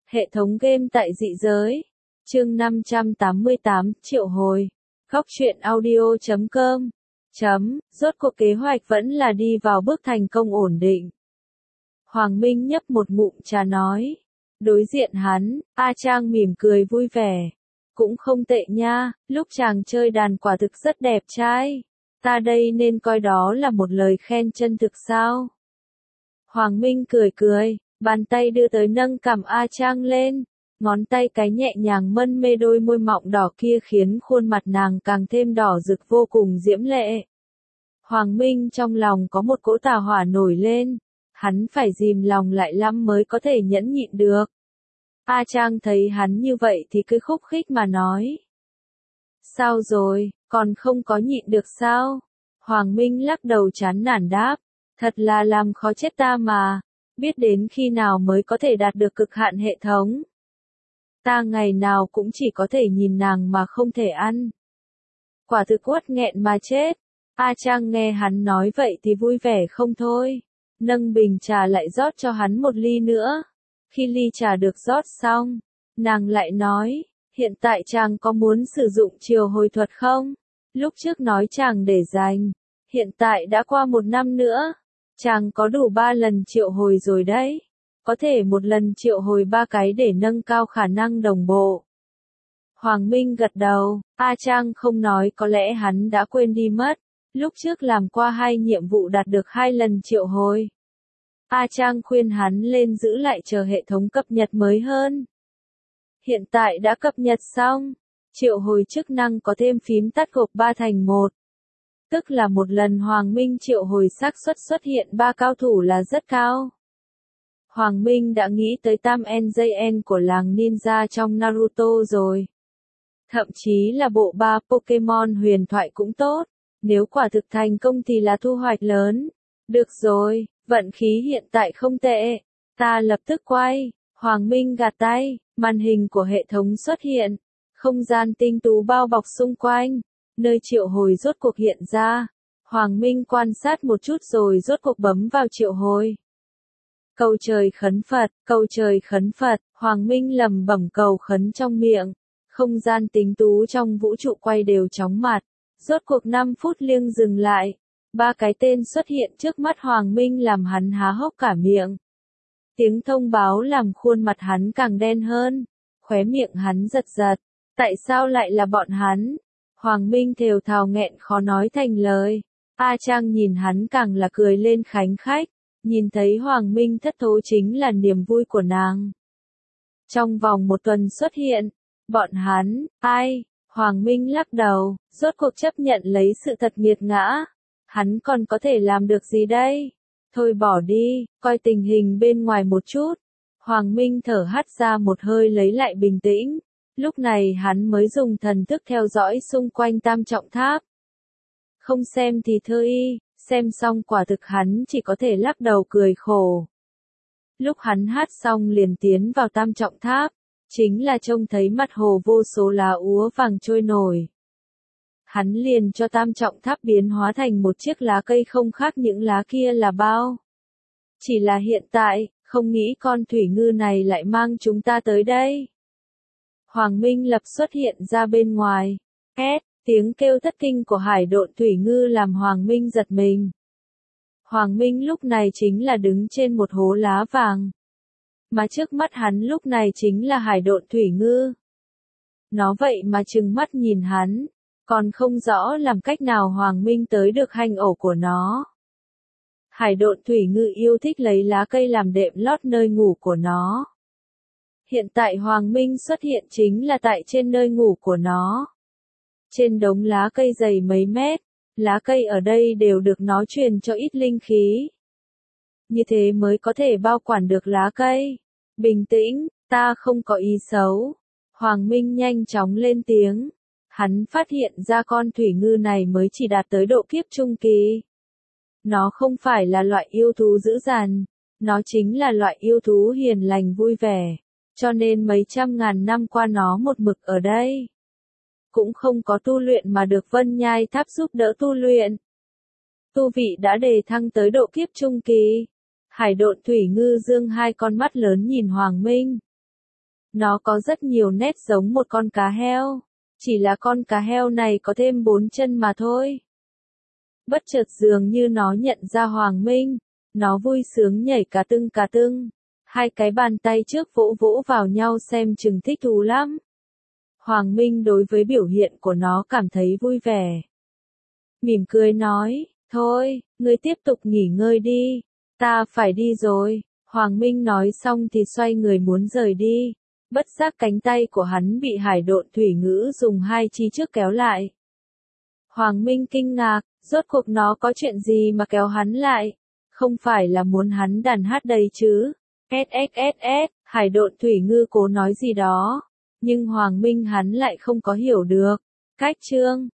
Hệ thống game tại dị giới. Chương 588, triệu hồi. Góc truyện audio.com. Rốt cuộc kế hoạch vẫn là đi vào bước thành công ổn định. Hoàng Minh nhấp một ngụm trà nói. Đối diện hắn, A Trang mỉm cười vui vẻ. Cũng không tệ nha, lúc chàng chơi đàn quả thực rất đẹp trai. Ta đây nên coi đó là một lời khen chân thực sao? Hoàng Minh cười cười, bàn tay đưa tới nâng cằm A Trang lên. Ngón tay cái nhẹ nhàng mân mê đôi môi mọng đỏ kia khiến khuôn mặt nàng càng thêm đỏ rực vô cùng diễm lệ. Hoàng Minh trong lòng có một cỗ tà hỏa nổi lên. Hắn phải dìm lòng lại lắm mới có thể nhẫn nhịn được. A Trang thấy hắn như vậy thì cứ khúc khích mà nói. Sao rồi, còn không có nhịn được sao? Hoàng Minh lắc đầu chán nản đáp. Thật là làm khó chết ta mà. Biết đến khi nào mới có thể đạt được cực hạn hệ thống. Ta ngày nào cũng chỉ có thể nhìn nàng mà không thể ăn. Quả thực uất nghẹn mà chết. A Trang nghe hắn nói vậy thì vui vẻ không thôi. Nâng bình trà lại rót cho hắn một ly nữa. Khi ly trà được rót xong, nàng lại nói, hiện tại chàng có muốn sử dụng triều hồi thuật không? Lúc trước nói chàng để dành, hiện tại đã qua 1 năm nữa, chàng có đủ 3 lần triệu hồi rồi đấy. Có thể một lần triệu hồi 3 cái để nâng cao khả năng đồng bộ. Hoàng Minh gật đầu, A Trang không nói có lẽ hắn đã quên đi mất. Lúc trước làm qua 2 nhiệm vụ đạt được 2 lần triệu hồi. A Trang khuyên hắn lên giữ lại chờ hệ thống cập nhật mới hơn. Hiện tại đã cập nhật xong, triệu hồi chức năng có thêm phím tắt gộp 3 thành 1. Tức là một lần Hoàng Minh triệu hồi xác suất xuất hiện 3 cao thủ là rất cao. Hoàng Minh đã nghĩ tới Tam NJN của làng ninja trong Naruto rồi. Thậm chí là bộ 3 Pokemon huyền thoại cũng tốt. Nếu quả thực thành công thì là thu hoạch lớn. Được rồi, vận khí hiện tại không tệ. Ta lập tức quay. Hoàng Minh gạt tay, màn hình của hệ thống xuất hiện. Không gian tinh tú bao bọc xung quanh. Nơi triệu hồi rốt cuộc hiện ra. Hoàng Minh quan sát một chút rồi rốt cuộc bấm vào triệu hồi. Cầu trời khấn Phật, cầu trời khấn Phật. Hoàng Minh lẩm bẩm cầu khấn trong miệng. Không gian tinh tú trong vũ trụ quay đều chóng mặt. Rốt cuộc 5 phút liêng dừng lại. 3 cái tên xuất hiện trước mắt Hoàng Minh làm hắn há hốc cả miệng. Tiếng thông báo làm khuôn mặt hắn càng đen hơn. Khóe miệng hắn giật giật. Tại sao lại là bọn hắn? Hoàng Minh thều thào nghẹn khó nói thành lời. A Trang nhìn hắn càng là cười lên khánh khách. Nhìn thấy Hoàng Minh thất thố chính là niềm vui của nàng. Trong vòng 1 tuần xuất hiện. Bọn hắn, ai? Hoàng Minh lắc đầu, rốt cuộc chấp nhận lấy sự thật nghiệt ngã. Hắn còn có thể làm được gì đây? Thôi bỏ đi, coi tình hình bên ngoài một chút. Hoàng Minh thở hắt ra một hơi lấy lại bình tĩnh. Lúc này hắn mới dùng thần thức theo dõi xung quanh Tam Trọng Tháp. Không xem thì thơ y, xem xong quả thực hắn chỉ có thể lắc đầu cười khổ. Lúc hắn hát xong liền tiến vào Tam Trọng Tháp. Chính là trông thấy mặt hồ vô số lá úa vàng trôi nổi. Hắn liền cho Tam Trọng Tháp biến hóa thành một chiếc lá cây không khác những lá kia là bao. Chỉ là hiện tại, không nghĩ con thủy ngư này lại mang chúng ta tới đây. Hoàng Minh lập xuất hiện ra bên ngoài. Tiếng kêu thất kinh của hải độn thủy ngư làm Hoàng Minh giật mình. Hoàng Minh lúc này chính là đứng trên một hố lá vàng. Mà trước mắt hắn lúc này chính là hải độn thủy ngư. Nó vậy mà trừng mắt nhìn hắn, còn không rõ làm cách nào Hoàng Minh tới được hang ổ của nó. Hải độn thủy ngư yêu thích lấy lá cây làm đệm lót nơi ngủ của nó. Hiện tại Hoàng Minh xuất hiện chính là tại trên nơi ngủ của nó. Trên đống lá cây dày mấy mét, lá cây ở đây đều được nó truyền cho ít linh khí. Như thế mới có thể bao quản được lá cây. Bình tĩnh, ta không có ý xấu. Hoàng Minh nhanh chóng lên tiếng. Hắn phát hiện ra con thủy ngư này mới chỉ đạt tới độ kiếp trung kỳ. Nó không phải là loại yêu thú dữ dằn. Nó chính là loại yêu thú hiền lành vui vẻ. Cho nên mấy trăm ngàn năm qua nó một mực ở đây. Cũng không có tu luyện mà được Vân Nhai Tháp giúp đỡ tu luyện. Tu vị đã đề thăng tới độ kiếp trung kỳ. Hải độn thủy ngư dương 2 con mắt lớn nhìn Hoàng Minh. Nó có rất nhiều nét giống một con cá heo. Chỉ là con cá heo này có thêm 4 chân mà thôi. Bất chợt dường như nó nhận ra Hoàng Minh. Nó vui sướng nhảy cá tưng. Hai cái bàn tay trước vỗ vỗ vào nhau xem chừng thích thú lắm. Hoàng Minh đối với biểu hiện của nó cảm thấy vui vẻ. Mỉm cười nói, thôi, ngươi tiếp tục nghỉ ngơi đi. Ta phải đi rồi. Hoàng Minh nói xong thì xoay người muốn rời đi. Bất giác cánh tay của hắn bị Hải Độn Thủy Ngữ dùng hai chi trước kéo lại. Hoàng Minh kinh ngạc, rốt cuộc nó có chuyện gì mà kéo hắn lại? Không phải là muốn hắn đàn hát đây chứ? SSSS, Hải Độn Thủy Ngư cố nói gì đó. Nhưng Hoàng Minh hắn lại không có hiểu được. Cách chương